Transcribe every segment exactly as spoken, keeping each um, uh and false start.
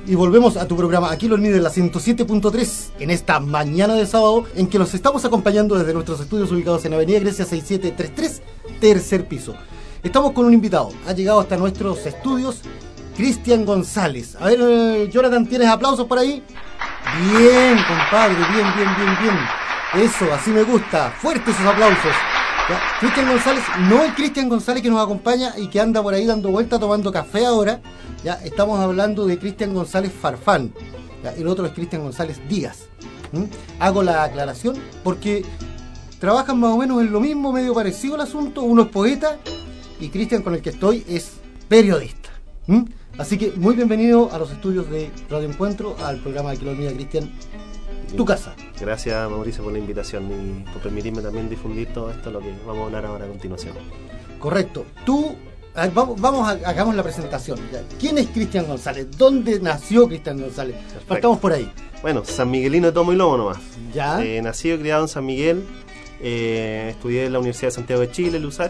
Y volvemos a tu programa Aquí los Líderes, la ciento siete punto tres, en esta mañana de sábado, en que los estamos acompañando desde nuestros estudios ubicados en Avenida Grecia seis siete tres tres, tercer piso. Estamos con un invitado, ha llegado hasta nuestros estudios, Cristian González. A ver, eh, Jonathan, ¿tienes aplausos por ahí? Bien, compadre, bien, bien, bien, bien. Eso, así me gusta, fuertes esos aplausos. ¿Ya? Cristian González, no el Cristian González que nos acompaña y que anda por ahí dando vuelta tomando café ahora. Ya estamos hablando de Cristian González Farfán, ¿ya? El otro es Cristian González Díaz. ¿Mm? Hago la aclaración porque trabajan más o menos en lo mismo, medio parecido el asunto. Uno es poeta y Cristian, con el que estoy, es periodista. ¿Mm? Así que muy bienvenido a los estudios de Radio Encuentro, al programa de Kilomía, Cristian. Tu casa. Gracias, Mauricio, por la invitación y por permitirme también difundir todo esto, lo que vamos a hablar ahora a continuación. Correcto. Tú, a ver, vamos, vamos a, hagamos la presentación. Ya. ¿Quién es Cristian González? ¿Dónde nació Cristian González? Perfecto. Partamos por ahí. Bueno, San Miguelino de tomo y lomo nomás. Ya. Eh, nacido y criado en San Miguel, eh, estudié en la Universidad de Santiago de Chile, Lusach.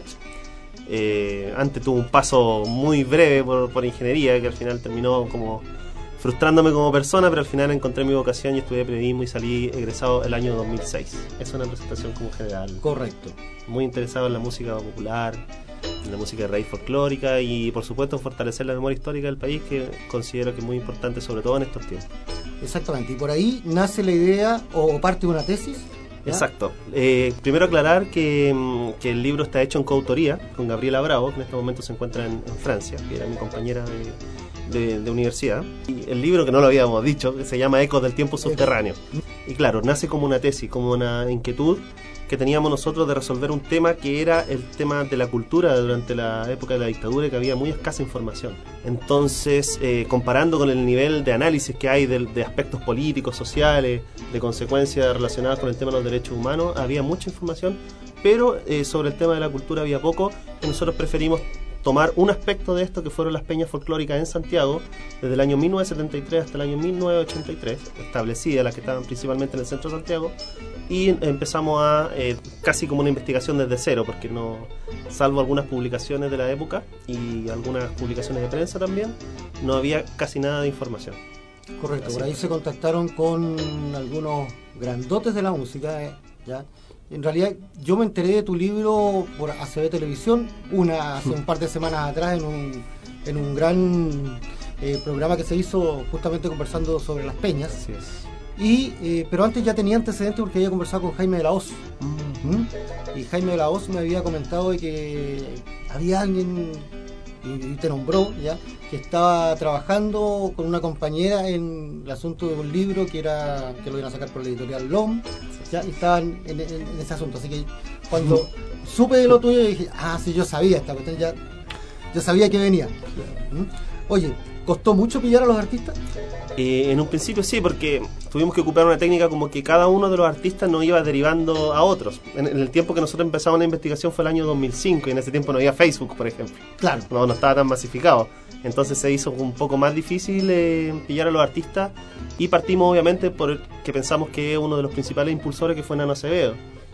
Eh, antes tuve un paso muy breve por, por ingeniería, que al final terminó como frustrándome como persona, pero al final encontré mi vocación y estudié periodismo y salí egresado el año dos mil seis. Esa es una presentación como general. Correcto. Muy interesado en la música popular, en la música de raíz folclórica y por supuesto en fortalecer la memoria histórica del país, que considero que es muy importante, sobre todo en estos tiempos. Exactamente, y por ahí nace la idea o parte de una tesis. ¿Ya? Exacto. Eh, primero aclarar que, que el libro está hecho en coautoría con Gabriela Bravo, que en este momento se encuentra en, en Francia, que era mi compañera de, de, de universidad. Y el libro, que no lo habíamos dicho, se llama Ecos del Tiempo Subterráneo. Y claro, nace como una tesis, como una inquietud que teníamos nosotros de resolver un tema que era el tema de la cultura durante la época de la dictadura, y que había muy escasa información. Entonces, eh, comparando con el nivel de análisis que hay de, de aspectos políticos, sociales, de consecuencias relacionadas con el tema de los derechos humanos, había mucha información, pero eh, sobre el tema de la cultura había poco, y nosotros preferimos tomar un aspecto de esto, que fueron las peñas folclóricas en Santiago, desde el año mil novecientos setenta y tres hasta el año mil novecientos ochenta y tres, establecidas, las que estaban principalmente en el centro de Santiago, y empezamos a, eh, casi como una investigación desde cero, porque no, salvo algunas publicaciones de la época y algunas publicaciones de prensa también, no había casi nada de información. Correcto, Así por ahí es. se contactaron con algunos grandotes de la música, eh, ¿ya? En realidad yo me enteré de tu libro por A C B Televisión, una hace un par de semanas atrás, en un, en un gran eh, programa que se hizo justamente conversando sobre las peñas. Así es. Y, eh, pero antes ya tenía antecedentes porque había conversado con Jaime de la Hoz. ¿Mm? Y Jaime de la Hoz me había comentado de que había alguien, y, y te nombró ya, que estaba trabajando con una compañera en el asunto de un libro que era que lo iban a sacar por la editorial L O M, ya, y estaban en, en, en ese asunto. Así que cuando mm. supe de lo tuyo dije, ah, sí, yo sabía esta cuestión, ya, yo sabía que venía. ¿Mm? Oye, ¿costó mucho pillar a los artistas? Eh, en un principio sí, porque tuvimos que ocupar una técnica como que cada uno de los artistas nos iba derivando a otros. En, en el tiempo que nosotros empezamos la investigación fue el año dos mil cinco, y en ese tiempo no había Facebook, por ejemplo. Claro. No, no estaba tan masificado. Entonces se hizo un poco más difícil eh, pillar a los artistas, y partimos obviamente por el que pensamos que es uno de los principales impulsores, que fue Nano Acevedo,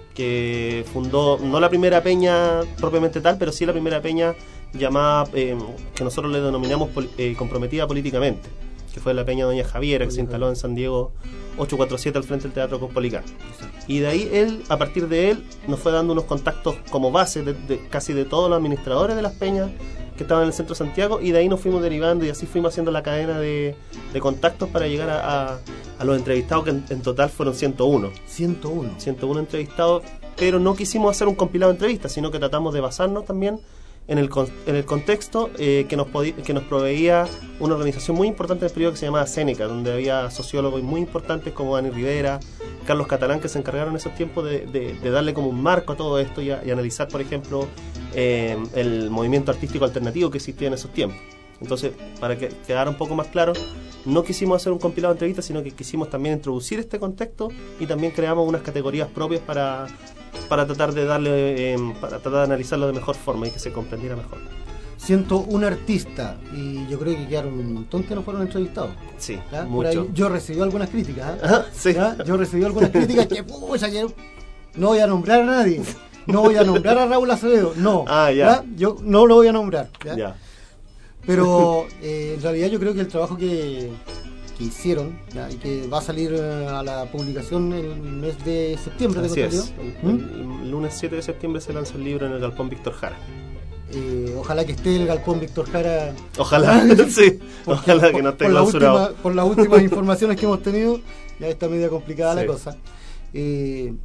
que fundó no la primera peña propiamente tal, pero sí la primera peña llamada, eh, que nosotros le denominamos eh, comprometida políticamente, que fue la peña Doña Javiera, que se instaló en San Diego ochocientos cuarenta y siete al frente del Teatro Caupolicán. Y de ahí él, a partir de él, nos fue dando unos contactos como base de, de casi de todos los administradores de las peñas que estaban en el centro de Santiago, y de ahí nos fuimos derivando y así fuimos haciendo la cadena de, de contactos para llegar a, a, a los entrevistados, que en, en total fueron ciento uno. ciento uno. ciento uno entrevistados, pero no quisimos hacer un compilado de entrevistas, sino que tratamos de basarnos también en el, en el contexto eh, que, nos podí, que nos proveía una organización muy importante del periodo que se llamaba Seneca, donde había sociólogos muy importantes como Dani Rivera, Carlos Catalán, que se encargaron en esos tiempos de, de, de darle como un marco a todo esto y, a, y analizar, por ejemplo, eh, el movimiento artístico alternativo que existía en esos tiempos. Entonces, para que quedara un poco más claro, no quisimos hacer un compilado de entrevistas, sino que quisimos también introducir este contexto, y también creamos unas categorías propias para, para tratar de darle, eh, para tratar de analizarlo de mejor forma y que se comprendiera mejor. ciento uno artistas, y yo creo que quedaron un montón que no fueron entrevistados. Sí, ¿Ya? mucho. Por ahí yo recibí algunas críticas. ¿eh? Ajá, sí. ¿Ya? Yo recibí algunas críticas que, pucha, que no voy a nombrar a nadie. No voy a nombrar a Raúl Acevedo. No. Ah, ya. ¿Ya? Yo no lo voy a nombrar. ¿ya? Ya. Pero eh, en realidad yo creo que el trabajo que, que hicieron, ¿ya? Y que va a salir a la publicación el mes de septiembre. Así tengo es. entendido. El, ¿Mm? el lunes siete de septiembre se lanza el libro en el Galpón Víctor Jara. Eh, ojalá que esté el Galpón Víctor Jara. Ojalá, sí. Ojalá que no esté por clausurado. La última, por las últimas informaciones que hemos tenido, ya está media complicada Sí. la cosa. Eh,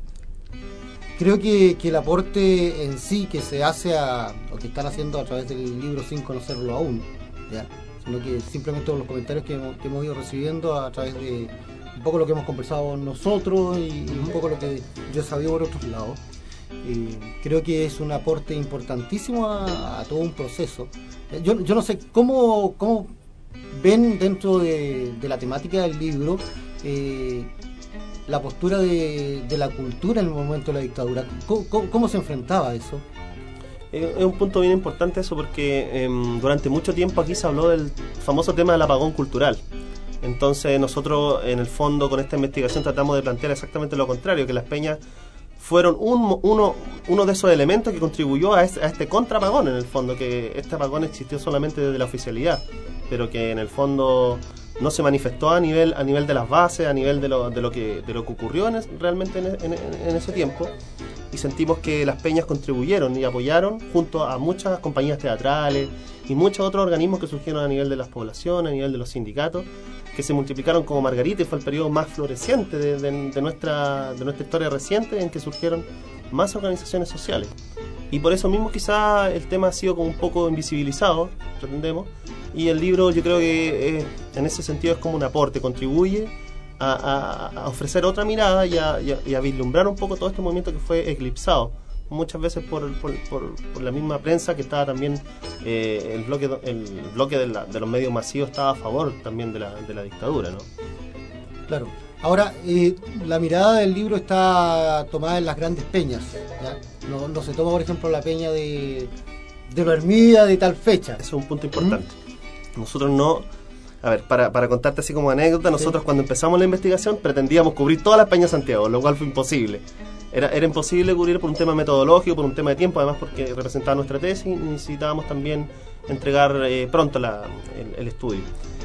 creo que, que el aporte en sí que se hace a, o que están haciendo a través del libro sin conocerlo aún, ¿ya? Sino que simplemente los comentarios que hemos, que hemos ido recibiendo a través de un poco lo que hemos conversado nosotros y, y un poco lo que yo he sabido por otros lados. Eh, creo que es un aporte importantísimo a, a todo un proceso. Eh, yo, yo no sé cómo, cómo ven dentro de, de la temática del libro eh, la postura de, de la cultura en el momento de la dictadura. ¿Cómo, cómo, cómo se enfrentaba a eso? Eh, Es un punto bien importante eso porque eh, durante mucho tiempo aquí se habló del famoso tema del apagón cultural. Entonces nosotros en el fondo con esta investigación tratamos de plantear exactamente lo contrario, que las peñas fueron un, uno, uno de esos elementos que contribuyó a este, a este contraapagón en el fondo, que este apagón existió solamente desde la oficialidad, pero que en el fondo no se manifestó a nivel a nivel de las bases, a nivel de lo, de lo, que, de lo que ocurrió en es, realmente en, en, en ese tiempo. Y sentimos que las peñas contribuyeron y apoyaron junto a muchas compañías teatrales y muchos otros organismos que surgieron a nivel de las poblaciones, a nivel de los sindicatos, que se multiplicaron como margarita, y fue el periodo más floreciente de, de, de, nuestra, de nuestra historia reciente en que surgieron más organizaciones sociales. Y por eso mismo quizá el tema ha sido como un poco invisibilizado, pretendemos, y el libro yo creo que eh, en ese sentido es como un aporte, contribuye A, a, a ofrecer otra mirada y a, y, a, y a vislumbrar un poco todo este movimiento que fue eclipsado muchas veces por, por, por, por la misma prensa, que estaba también eh, el bloque el bloque de, la, de los medios masivos estaba a favor también de la, de la dictadura, ¿no? Claro. Ahora, eh, la mirada del libro está tomada en las grandes peñas, ¿ya? No, no se toma, por ejemplo, la peña de, de la Hermida de tal fecha. Eso es un punto importante. ¿Mm? Nosotros no... A ver, para, para contarte así como anécdota, nosotros sí. Cuando empezamos la investigación pretendíamos cubrir todas las peñas de Santiago, lo cual fue imposible. Era, era imposible cubrir por un tema metodológico, por un tema de tiempo, además porque representaba nuestra tesis y necesitábamos también entregar eh, pronto la, el, el estudio.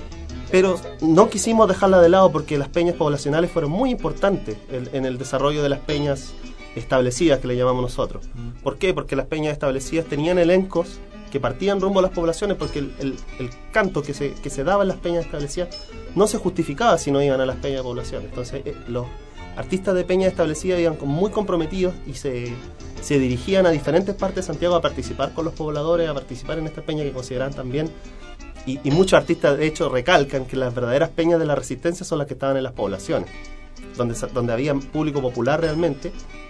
Pero no quisimos dejarla de lado porque las peñas poblacionales fueron muy importantes en, en el desarrollo de las peñas establecidas, que le llamamos nosotros. ¿Por qué? Porque las peñas establecidas tenían elencos que partían rumbo a las poblaciones, porque el, el, el canto que se, que se daba en las peñas establecidas no se justificaba si no iban a las peñas de población. Entonces eh, los artistas de peñas establecidas iban muy comprometidos y se, se dirigían a diferentes partes de Santiago a participar con los pobladores, a participar en estas peñas que consideraban también, y, y muchos artistas de hecho recalcan que las verdaderas peñas de la resistencia son las que estaban en las poblaciones, donde, donde había público popular realmente.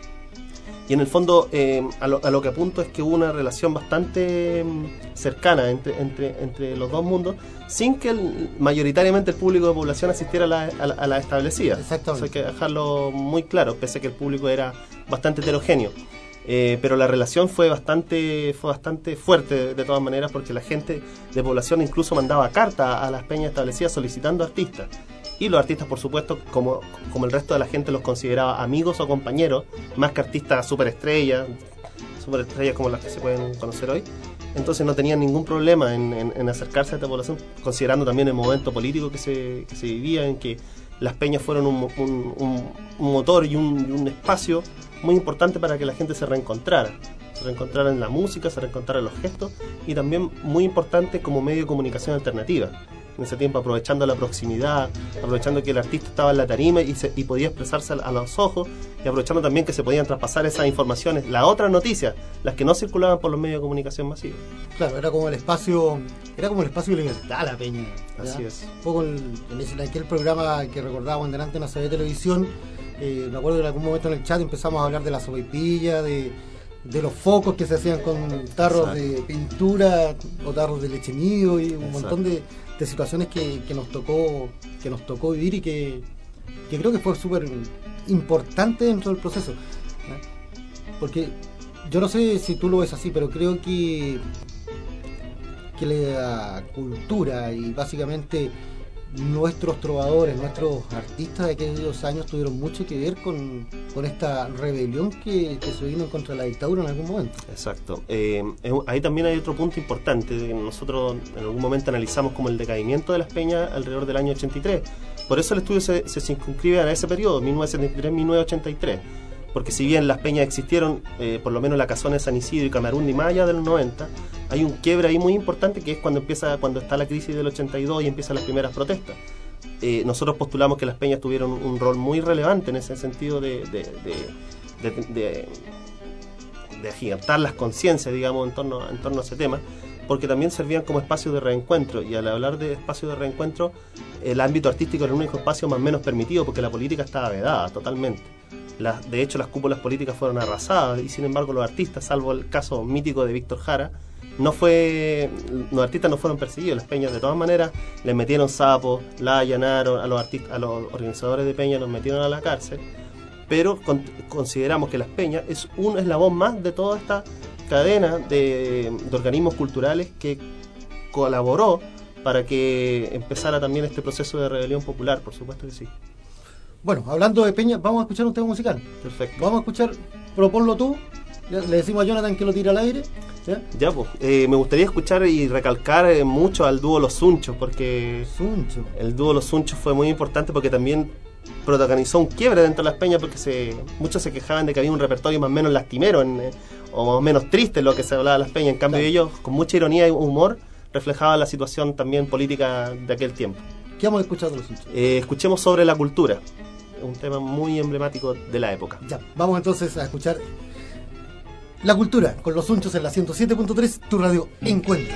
Y en el fondo, eh, a, lo, a lo que apunto es que hubo una relación bastante eh, cercana entre, entre, entre los dos mundos, sin que el, mayoritariamente el público de población asistiera a la, a la, a la establecida. Exactamente. Eso hay que dejarlo muy claro, pese a que el público era bastante heterogéneo. Eh, pero la relación fue bastante fue bastante fuerte de, de todas maneras, porque la gente de población incluso mandaba cartas a las peñas establecidas solicitando artistas. Y los artistas, por supuesto, como, como el resto de la gente, los consideraba amigos o compañeros, más que artistas superestrellas, superestrellas como las que se pueden conocer hoy. Entonces no tenían ningún problema en, en, en acercarse a esta población, considerando también el momento político que se, que se vivía, en que las peñas fueron un, un, un, un motor y un, un espacio muy importante para que la gente se reencontrara. Se reencontrara en la música, se reencontrara en los gestos, y también muy importante como medio de comunicación alternativa. En ese tiempo, aprovechando la proximidad, aprovechando que el artista estaba en la tarima y, se, y podía expresarse a, a los ojos, y aprovechando también que se podían traspasar esas informaciones, las otras noticias, las que no circulaban por los medios de comunicación masivos. Claro, era como el espacio, era como el espacio de libertad, la peña, ¿ya? Así es. Un poco en, en, ese, en aquel programa que recordábamos delante en la C B Televisión, eh, me acuerdo que en algún momento en el chat empezamos a hablar de la sopaipilla, de, de los focos que se hacían con tarros Exacto. de pintura o tarros de leche nido y un Exacto. montón de de situaciones que, que nos tocó que nos tocó vivir y que, que creo que fue súper importante dentro del proceso, ¿no? Porque yo no sé si tú lo ves así, pero creo que que la cultura y básicamente nuestros trovadores, nuestros artistas de aquellos años tuvieron mucho que ver con, con esta rebelión que, que se vino contra la dictadura en algún momento. Exacto. Eh, ahí también hay otro punto importante. Nosotros en algún momento analizamos como el decaimiento de las peñas alrededor del año ochenta y tres. Por eso el estudio se, se circunscribe a ese periodo, mil novecientos setenta y tres a mil novecientos ochenta y tres. Porque si bien las peñas existieron, eh, por lo menos la Casona de San Isidro y Camarundi más allá de los noventa, hay un quiebre ahí muy importante que es cuando empieza cuando está la crisis del ochenta y dos y empiezan las primeras protestas. Eh, nosotros postulamos que las peñas tuvieron un rol muy relevante en ese sentido de, de, de, de, de, de agigantar las conciencias, digamos, en torno, en torno a ese tema, porque también servían como espacios de reencuentro, y al hablar de espacios de reencuentro, el ámbito artístico era el único espacio más o menos permitido, porque la política estaba vedada totalmente. Las, de hecho, las cúpulas políticas fueron arrasadas, y sin embargo los artistas, salvo el caso mítico de Víctor Jara, no fue los artistas no fueron perseguidos. Las peñas de todas maneras les metieron sapos, la allanaron, a los artistas, a los organizadores de peñas los metieron a la cárcel, pero con, consideramos que las peñas es un eslabón más de toda esta cadena de, de organismos culturales que colaboró para que empezara también este proceso de rebelión popular, por supuesto que sí. Bueno, hablando de peñas, vamos a escuchar un tema musical. Perfecto. Vamos a escuchar, proponlo tú, ya, le decimos a Jonathan que lo tire al aire. ¿Ya? Ya, pues, eh, me gustaría escuchar y recalcar eh, mucho al dúo Los Sunchos, porque Suncho. el dúo Los Sunchos fue muy importante porque también protagonizó un quiebre dentro de las peñas, porque se, muchos se quejaban de que había un repertorio más o menos lastimero en, eh, o más o menos triste en lo que se hablaba de las peñas. En cambio, claro, ellos, con mucha ironía y humor, reflejaban la situación también política de aquel tiempo. ¿Qué vamos a escuchar de Los Sunchos? Eh, escuchemos Sobre la Cultura, un tema muy emblemático de la época. Ya, vamos entonces a escuchar La Cultura con Los Sunchos en la ciento siete punto tres, tu radio Encuentro.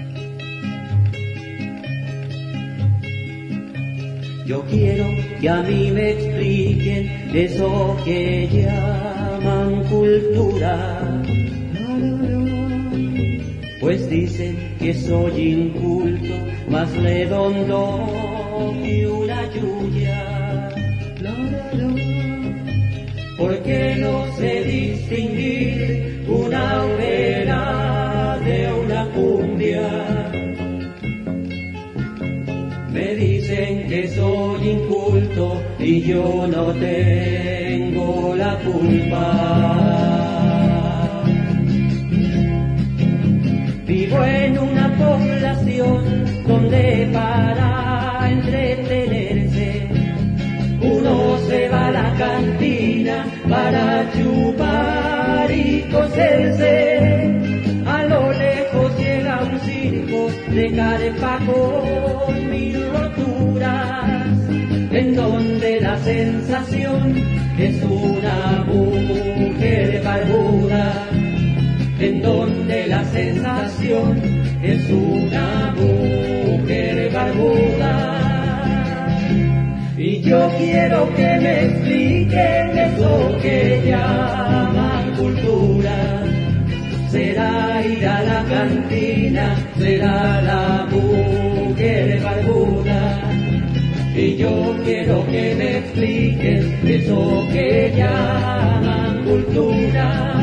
Yo quiero que a mí me expliquen eso que llaman cultura, pues dicen que soy inculto, más redondo que una yuya. Porque no sé distinguir una obrera de una cumbia. Me dicen que soy inculto y yo no tengo la culpa. Vivo en una población donde para entretenerse uno se va a la cantina para chupar y coserse. A lo lejos llega un circo de carepa con mil roturas, en donde la sensación es una mujer barbuda, en donde la sensación es una mujer barbuda. Y yo quiero que me expliquen eso que llaman cultura. Será ir a la cantina, será la mujer barbuda. Y yo quiero que me expliquen eso que llaman cultura.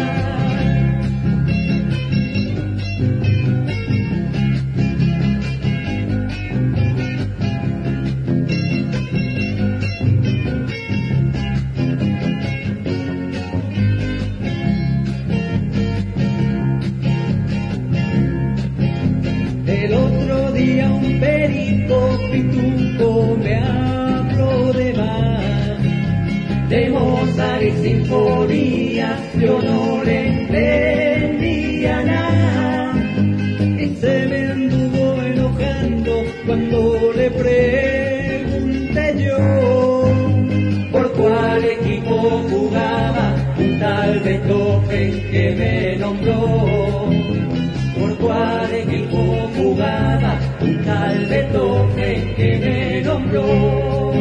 Pituco me habló de más, de Mozart y sinfonías, yo no le entendía nada. Y se me anduvo enojando cuando le pregunté yo por cuál equipo jugaba un tal Beethoven que me nombró. Por cuál equipo jugaba un tal Beethoven que me nombró.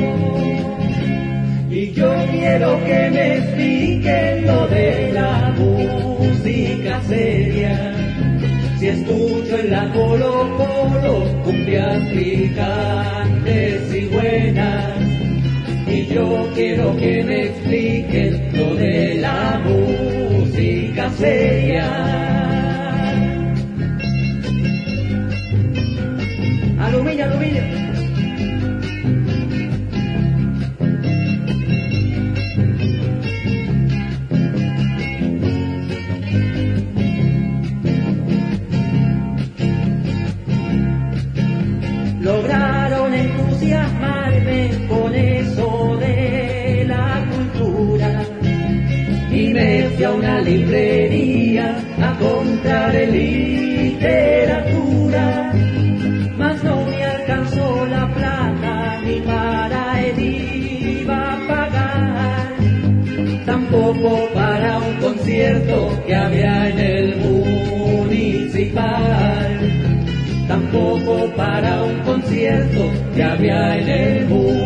Y yo quiero que me expliquen lo de la música seria. Si escucho en la Colo Colo cumbias picantes y buenas. Y yo quiero que me expliquen lo de la música seria. Aluminio, aluminio. lograron entusiasmarme con eso de la cultura. Y me fui a una librería a comprar literatura, mas no me alcanzó la plata ni para el I V A pagar, tampoco para un concierto que había en el municipal, tampoco para un concierto que había en el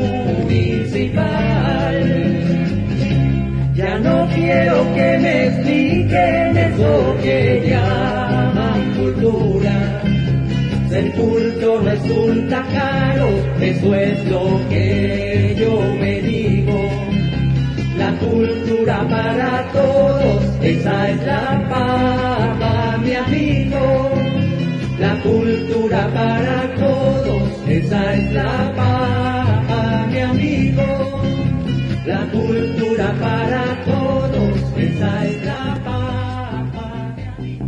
municipal. Ya no quiero que me expliquen eso que llaman cultura. Ser culto resulta caro, eso es lo que yo me digo. La cultura para todos, esa es la papa, mi amigo. La cultura para todos, esa es la papa, mi amigo. La cultura para todos, esa es la papa, mi amigo.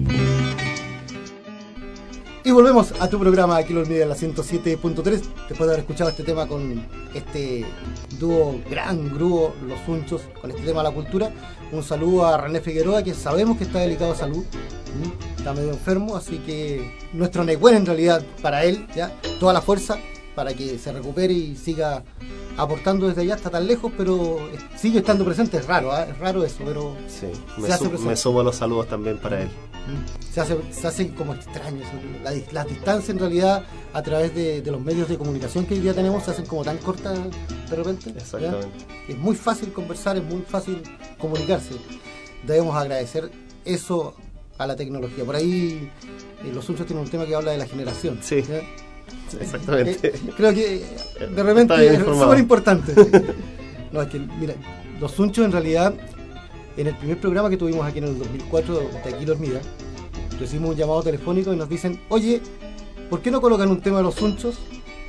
Y volvemos a tu programa aquí los Media en la ciento siete punto tres, después de haber escuchado este tema con este dúo gran grupo Los Unchos, con este tema de la cultura. Un saludo a René Figueroa, que sabemos que está delicado de salud, está medio enfermo, así que nuestro Nehuen en realidad para él, ya toda la fuerza para que se recupere y siga aportando desde allá. Está tan lejos, pero sigue estando presente. Es raro, ¿eh? Es raro eso, pero sí, me, su me sumo a los saludos también para él. Se hace, se hace como extraño eso. La, la distancia en realidad a través de, de los medios de comunicación que hoy día tenemos se hacen como tan cortas de repente. Exactamente. ¿Ya? Es muy fácil conversar, es muy fácil comunicarse. Debemos agradecer eso a la tecnología. Por ahí eh, Los Unchos tienen un tema que habla de la generación. Sí. ¿Ya? Sí, exactamente. Eh, creo que de repente es súper importante. No, es que, mira, Los Unchos en realidad, en el primer programa que tuvimos aquí en el dos mil cuatro de Aquí Los Mida, recibimos un llamado telefónico y nos dicen: oye, ¿por qué no colocan un tema de Los Unchos?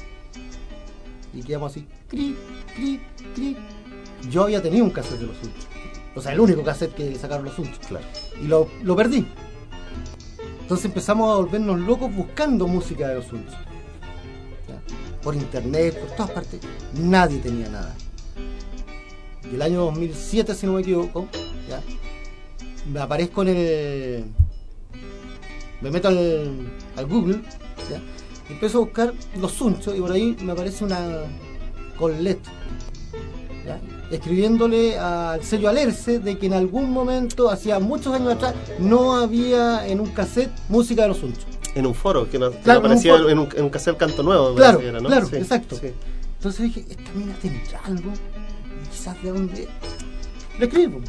Y quedamos así, cri, cri, cri. Yo había tenido un cassette de Los Unchos, o sea, el único cassette que sacaron Los Unchos, claro. Y lo, lo perdí. Entonces empezamos a volvernos locos buscando música de Los Unchos, por internet, por todas partes. Nadie tenía nada. Y el año dos mil siete, si no me equivoco, ¿ya? Me aparezco en el... me meto al, al Google, ¿ya? Y empiezo a buscar Los Unchos y por ahí me aparece una Colette, ¿ya? Escribiéndole al sello Alerce de que en algún momento, hacía muchos años atrás, no había en un cassette música de Los Unchos. En un foro, que, no, que claro, aparecía en un, en un, en un cassette Canto Nuevo. Claro, era, ¿no? claro, Sí, exacto. Sí. Entonces dije, esta mina tendrá algo, quizás de dónde. Le escribo.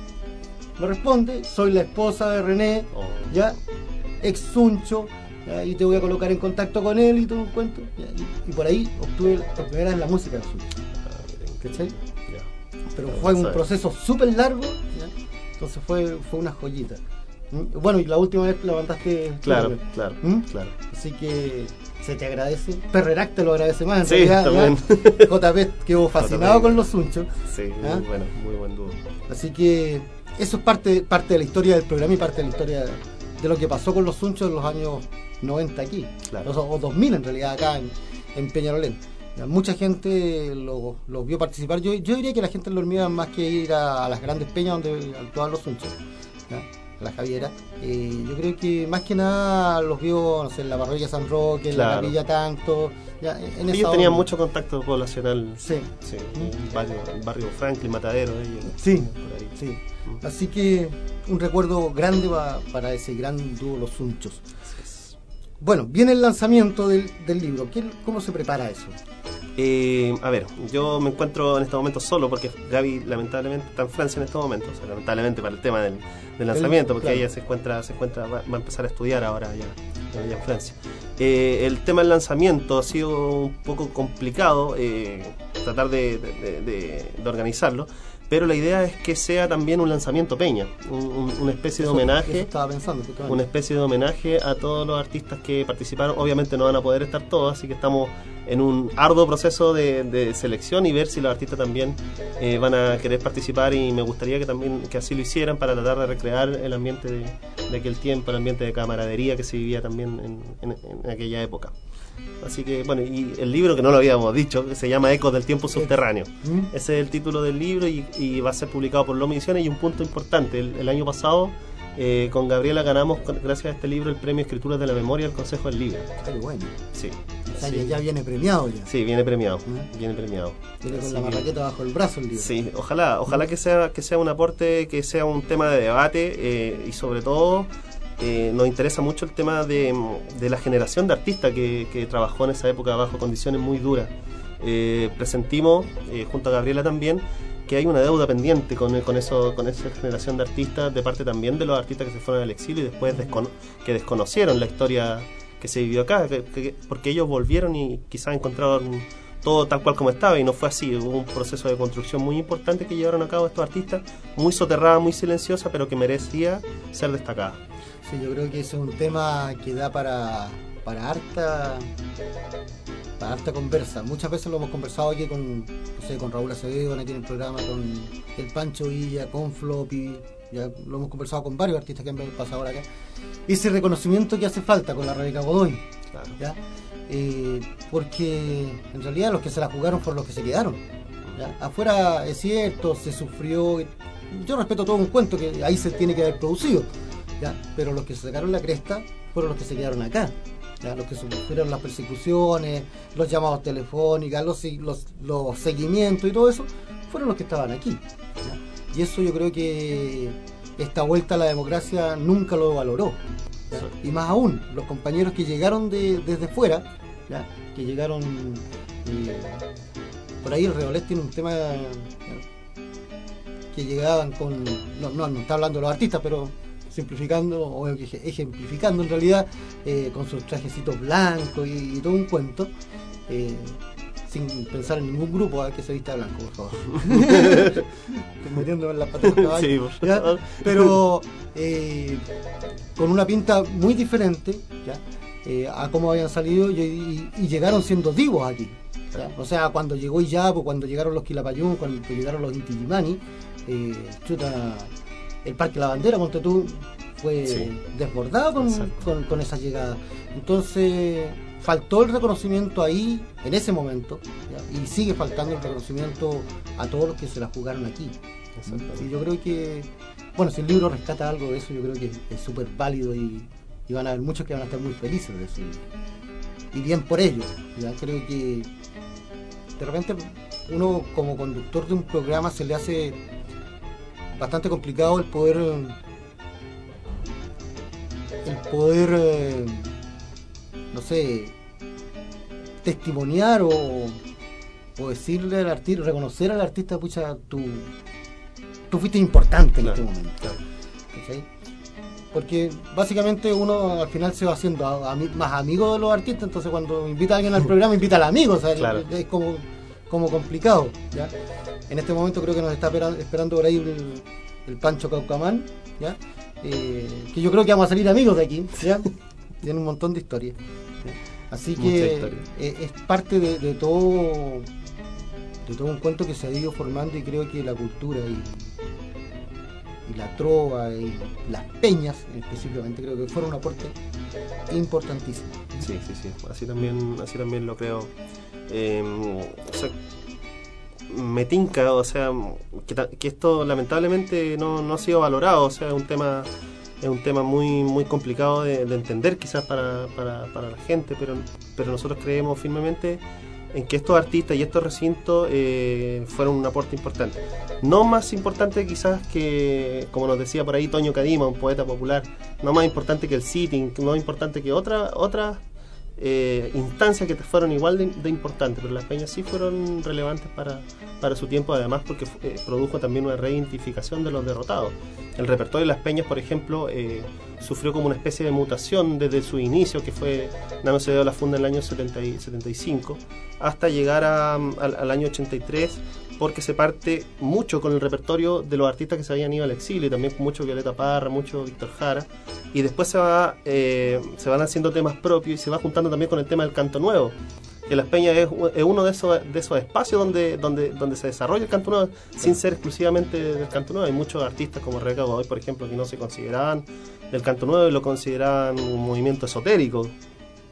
Me responde: soy la esposa de René, Oh. ya, ex Uncho, ya, y te voy a colocar en contacto con él y todo un cuento. Ya, y, y por ahí obtuve por primera vez la música de Uncho. ¿Cachai? Ya. Pero Pero fue un sabes. proceso súper largo, ¿ya? Entonces fue, fue una joyita. ¿Mm? Bueno, y la última vez la mandaste tú, Claro, ¿no? claro, ¿Mm? claro. Así que se te agradece. Perrerac te lo agradece más. En Sí, realidad, también. ¿ya? J P quedó fascinado J P. con Los Unchos. Sí, ¿Ah? muy bueno, muy buen dúo. Así que eso es parte, parte de la historia del programa y parte de la historia de lo que pasó con Los Unchos en los años noventa aquí. Claro. Los, o dos mil en realidad acá en, en Peñalolén. Ya, mucha gente los lo vio participar. Yo, yo diría que la gente en la Hormiga, más que ir a, a las grandes peñas donde actuaban Los Unchos, ¿ya? A la Javiera, eh, yo creo que más que nada los vio, no sé, en la parroquia San Roque, en Claro. la capilla Tanto, ya, en Ellos esa tenían onda. mucho contacto poblacional. Sí, Sí, el barrio, el barrio Franklin, Matadero, ellos, Sí. por ahí. sí. Así que un recuerdo grande pa, para ese gran dúo Los Unchos. Bueno, viene el lanzamiento del, del libro. ¿Qué, ¿Cómo se prepara eso? Eh, a ver, yo me encuentro en este momento solo porque Gaby lamentablemente está en Francia en este momento, o sea, lamentablemente para el tema del, del lanzamiento, porque claro. ella se encuentra, se encuentra va, va a empezar a estudiar ahora allá, allá en Francia. Eh, el tema del lanzamiento ha sido un poco complicado, eh, tratar de, de, de, de, de organizarlo, pero la idea es que sea también un lanzamiento peña, un, un, una especie de Eso- homenaje. eso estaba pensando, justamente. Una especie de homenaje a todos los artistas que participaron. Obviamente no van a poder estar todos, así que estamos en un arduo proceso de, de selección y ver si los artistas también eh, van a querer participar, y me gustaría que también que así lo hicieran para tratar de recrear el ambiente de, de aquel tiempo, el ambiente de camaradería que se vivía también en, en, en aquella época. Así que, bueno, y el libro que no lo habíamos dicho, que se llama Ecos del Tiempo Subterráneo. ¿Mm? Ese es el título del libro y, y va a ser publicado por Lomi Ediciones. Y un punto importante, el, el año pasado eh, con Gabriela ganamos, con, gracias a este libro, el premio Escrituras de la Memoria del Consejo del Libro. Qué bueno. Sí. O sea, sí. ya, ya viene premiado ya. Sí, viene premiado, ¿Mm? viene premiado. Viene con Así la que- marraqueta bajo el brazo el libro. Sí, ojalá, ojalá que sea que sea un aporte, que sea un tema de debate eh, y sobre todo eh, nos interesa mucho el tema de, de la generación de artistas que, que trabajó en esa época bajo condiciones muy duras. Eh, presentimos, eh, junto a Gabriela también, que hay una deuda pendiente con, con, eso, con esa generación de artistas, de parte también de los artistas que se fueron al exilio y después descono- que desconocieron la historia que se vivió acá, que, que, porque ellos volvieron y quizás encontraron todo tal cual como estaba, y no fue así. Hubo un proceso de construcción muy importante que llevaron a cabo estos artistas, muy soterrada, muy silenciosa, pero que merecía ser destacada. Sí, yo creo que ese es un tema que da para, para harta para harta conversa. Muchas veces lo hemos conversado aquí con, no sé, con Raúl Acevedo, aquí en el programa, con el Pancho Villa, con Floppy, ya lo hemos conversado con varios artistas que han pasado ahora acá. Ese reconocimiento que hace falta con la Rebeca Godoy, Claro. ¿ya? Eh, porque en realidad los que se la jugaron fueron los que se quedaron, ¿ya? Afuera es cierto, se sufrió, yo respeto todo un cuento que ahí se tiene que haber producido, ¿ya? Pero los que se sacaron la cresta fueron los que se quedaron acá, ¿ya? Los que sufrieron las persecuciones, los llamados telefónicos, los, los, los seguimientos y todo eso, fueron los que estaban aquí, ¿ya? Y eso yo creo que esta vuelta a la democracia nunca lo valoró, ¿ya? Y más aún, los compañeros que llegaron de, desde fuera, ¿ya? Que llegaron, eh, por ahí el Reolés tiene un tema, ¿ya? Que llegaban con, no, no, no está hablando de los artistas, pero simplificando o ejemplificando en realidad, eh, con sus trajecitos blancos y, y todo un cuento, eh, sin pensar en ningún grupo ¿eh? que se vista de blanco, por favor. Estoy metiéndome en las patas del caballo, Sí, por ¿ya? favor. Pero eh, con una pinta muy diferente, ¿ya? Eh, a cómo habían salido y, y- y llegaron siendo divos aquí, ¿ya? O sea, cuando llegó Iyapo, cuando llegaron los Quilapayún, cuando llegaron los Inti Illimani, eh, chuta, el Parque La Bandera, ponte tú, fue Sí. desbordado con, Exacto. con, con esa llegada. Entonces, faltó el reconocimiento ahí, en ese momento, ¿ya? Y sigue faltando el reconocimiento a todos los que se la jugaron aquí. Exactamente. Y yo creo que, bueno, si el libro rescata algo de eso, yo creo que es súper válido y, y van a haber muchos que van a estar muy felices de eso. Y, y bien por ello. Ya creo que de repente uno como conductor de un programa se le hace bastante complicado el poder el poder eh, no sé, testimoniar o, o decirle al artista, reconocer al artista, pucha, tú, tú fuiste importante en Claro, este momento. claro. ¿Cachai? Porque básicamente uno al final se va haciendo a- ami- más amigo de los artistas, entonces cuando invita a alguien al programa, invita al amigo, o sea, Claro. es como, como complicado, ¿ya? En este momento creo que nos está espera- esperando por ahí el, el Pancho Caucamán, ¿ya? Eh, que yo creo que vamos a salir amigos de aquí, ¿ya? Tiene un montón de historias, ¿ya? Así Mucha que historia. eh, es parte de, de todo de todo un cuento que se ha ido formando, y creo que la cultura y, y la trova y las peñas específicamente creo que fueron un aporte importantísimo. Sí, sí, sí, así también, así también lo creo. Eh, o sea, me tinca, o sea, que, ta- que esto lamentablemente no, no ha sido valorado, o sea, es un tema, es un tema muy, muy complicado de, de entender quizás para, para, para la gente, pero, pero nosotros creemos firmemente en que estos artistas y estos recintos eh, fueron un aporte importante. No más importante quizás que, como nos decía por ahí Toño Cadima, un poeta popular, no más importante que el sitting, no más importante que otra, otras eh, instancias que te fueron igual de, de importantes, pero las peñas sí fueron relevantes para, para su tiempo, además porque eh, produjo también una reidentificación de los derrotados. El repertorio de las peñas, por ejemplo, eh, sufrió como una especie de mutación desde su inicio, que fue Nano Acevedo la funda en el año setenta y, setenta y cinco, hasta llegar a, al, al año ochenta y tres, porque se parte mucho con el repertorio de los artistas que se habían ido al exilio, y también con mucho Violeta Parra, mucho Víctor Jara, y después se va eh, se van haciendo temas propios y se va juntando también con el tema del canto nuevo, que Las Peñas es, es uno de esos, de esos espacios donde, donde, donde se desarrolla el canto nuevo, sin ser exclusivamente del canto nuevo. Hay muchos artistas como Rebeca Godoy, por ejemplo, que no se consideraban del canto nuevo y lo consideraban un movimiento esotérico.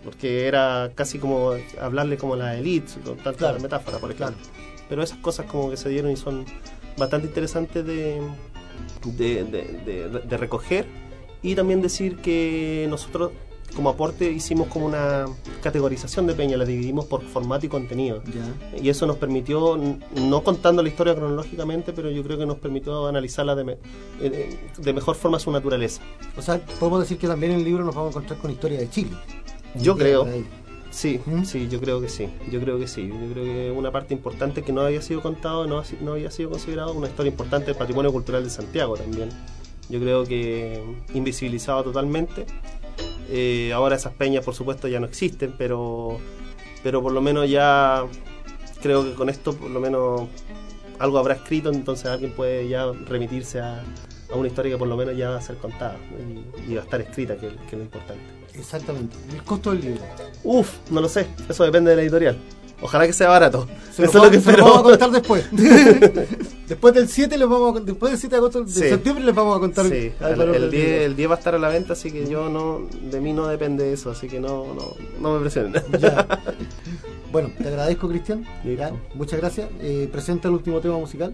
porque era casi como hablarle como a la élite, con tanta Claro. metáfora, por ejemplo. Pero esas cosas como que se dieron y son bastante interesantes de, de, de, de, de recoger, y también decir que nosotros como aporte hicimos como una categorización de peñas, la dividimos por formato y contenido. Ya. Y eso nos permitió, no contando la historia cronológicamente, pero yo creo que nos permitió analizarla de, me, de mejor forma su naturaleza. O sea, podemos decir que también en el libro nos vamos a encontrar con historia de Chile. Yo creo, Por ahí. sí, ¿Mm? sí, yo creo que sí, yo creo que sí, yo creo que una parte importante que no había sido contado, no, no había sido considerado, una historia importante del patrimonio cultural de Santiago también. Yo creo que invisibilizado totalmente. Eh, ahora esas peñas por supuesto ya no existen, pero pero por lo menos ya creo que con esto por lo menos algo habrá escrito, entonces alguien puede ya remitirse a, a una historia que por lo menos ya va a ser contada y, y va a estar escrita, que, que es lo importante. Exactamente. El costo del libro. Uf, no lo sé, eso depende de la editorial. Ojalá que sea barato. Se lo, Eso es lo vamos, que se lo espero. vamos a contar después. Después del siete les vamos a, después del siete de agosto de Sí. septiembre les vamos a contar Sí, el el, valor el del diez, libro. el diez va a estar a la venta, así que yo no, de mí no depende eso, así que no, no, no me presionen. Ya. Bueno, te agradezco, Cristian. Listo. Ya, muchas gracias. Eh, presenta el último tema musical.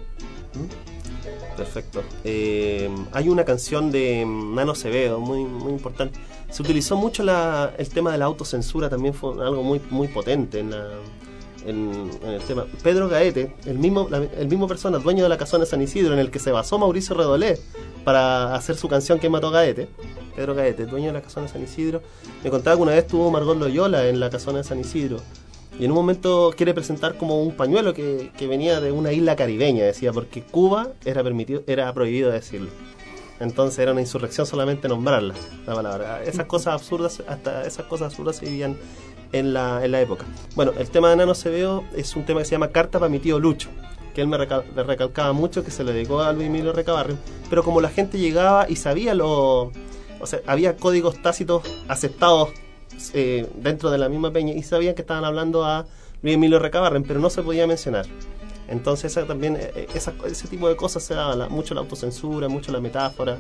¿Mm? Perfecto. Eh, hay una canción de Nano Acevedo muy, muy importante. Se utilizó mucho la, el tema de la autocensura, también fue algo muy, muy potente en la... En, en el tema. Pedro Gaete, el mismo, la, el mismo persona, dueño de la casona de San Isidro, en el que se basó Mauricio Redolé para hacer su canción ¿Quién mató a Gaete? Pedro Gaete, dueño de la casona de San Isidro, me contaba que una vez tuvo Margot Loyola en la casona de San Isidro, y en un momento quiere presentar como un pañuelo que, que venía de una isla caribeña, decía, porque Cuba era permitido, era prohibido decirlo. Entonces era una insurrección solamente nombrarla, la palabra. Esas cosas absurdas, hasta esas cosas absurdas se vivían en la, en la época. Bueno, el tema de Nano Acevedo es un tema que se llama Carta para mi tío Lucho, que él me, recal, me recalcaba mucho, que se le dedicó a Luis Emilio Recabarren, pero como la gente llegaba y sabía lo... O sea, había códigos tácitos aceptados eh, dentro de la misma peña y sabían que estaban hablando a Luis Emilio Recabarren, pero no se podía mencionar. Entonces esa, también esa, ese tipo de cosas se daba la, mucho la autocensura, mucho la metáfora.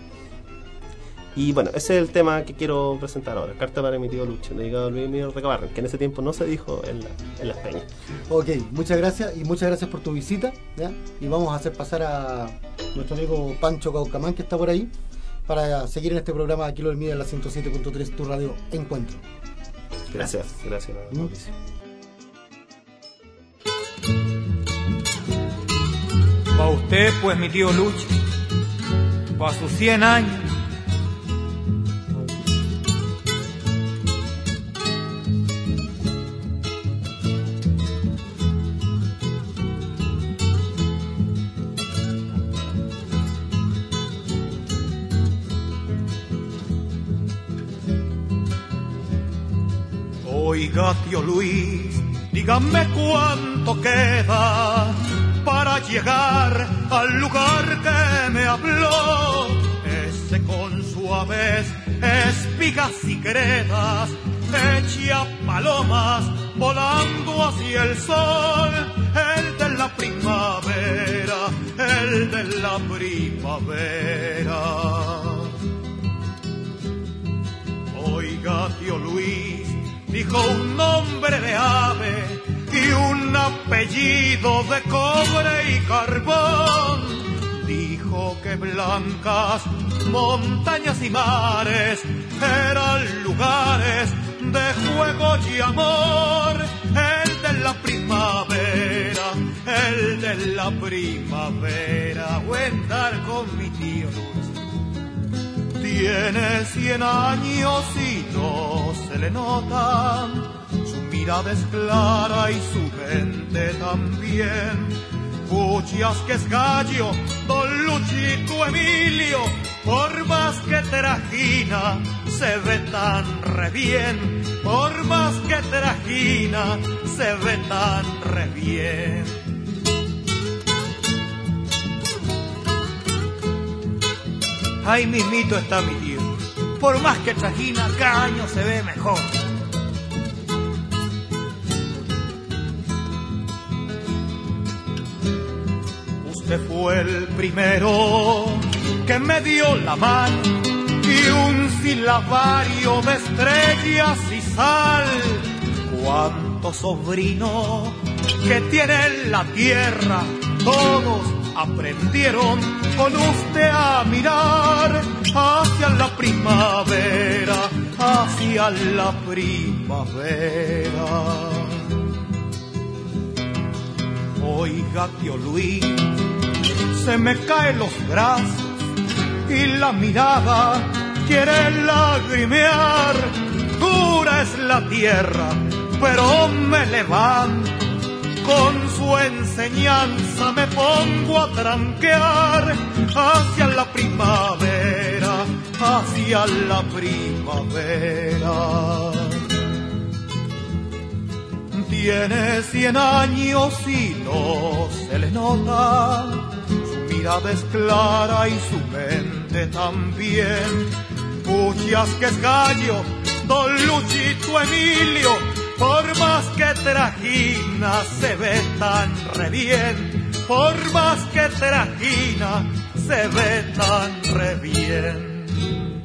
Y bueno, ese es el tema que quiero presentar ahora, Carta para mi tío Lucho, dedicado a Luis Emilio Recabarren, que en ese tiempo no se dijo en, la, en las peñas. Ok, muchas gracias y muchas gracias por tu visita, ¿ya? Y vamos a hacer pasar a nuestro amigo Pancho Caucamán, que está por ahí, para seguir en este programa Aquí lo mide en la ciento siete punto tres, tu radio Encuentro. Gracias, gracias, Mauricio. Pa' usted, pues, mi tío Lucho, pa' sus cien años. Oiga, tío Luis, dígame cuánto queda para llegar al lugar que me habló, ese con suaves espigas y gredas echa palomas volando hacia el sol, el de la primavera, el de la primavera. Oiga, tío Luis, dijo un nombre de ave y un apellido de cobre y carbón. Dijo que blancas montañas y mares eran lugares de juego y amor. El de la primavera, el de la primavera. Voy a andar con mi tío Luis. Tiene cien años y no se le nota. Su mirada es clara y su mente también. Puchias que es gallo, don Luchito Emilio, por más que trajina, se ve tan re bien. Por más que trajina, se ve tan re bien. Ahí mismito está mi tío. Por más que trajina, cada año se ve mejor. Usted fue el primero que me dio la mano y un silabario de estrellas y sal. Cuántos sobrinos que tiene la tierra, todos aprendieron con usted a mirar hacia la primavera, hacia la primavera. Oiga, tío Luis, se me caen los brazos y la mirada quiere lagrimear. Dura es la tierra, pero me levanto, con su enseñanza me pongo a tranquear hacia la primavera, hacia la primavera. Tiene cien años y no se le nota, su mirada es clara y su mente también. Puchas que es gallo, don Luchito Emilio, por más que trajina se ve tan re bien, por más que trajina se ve tan re bien.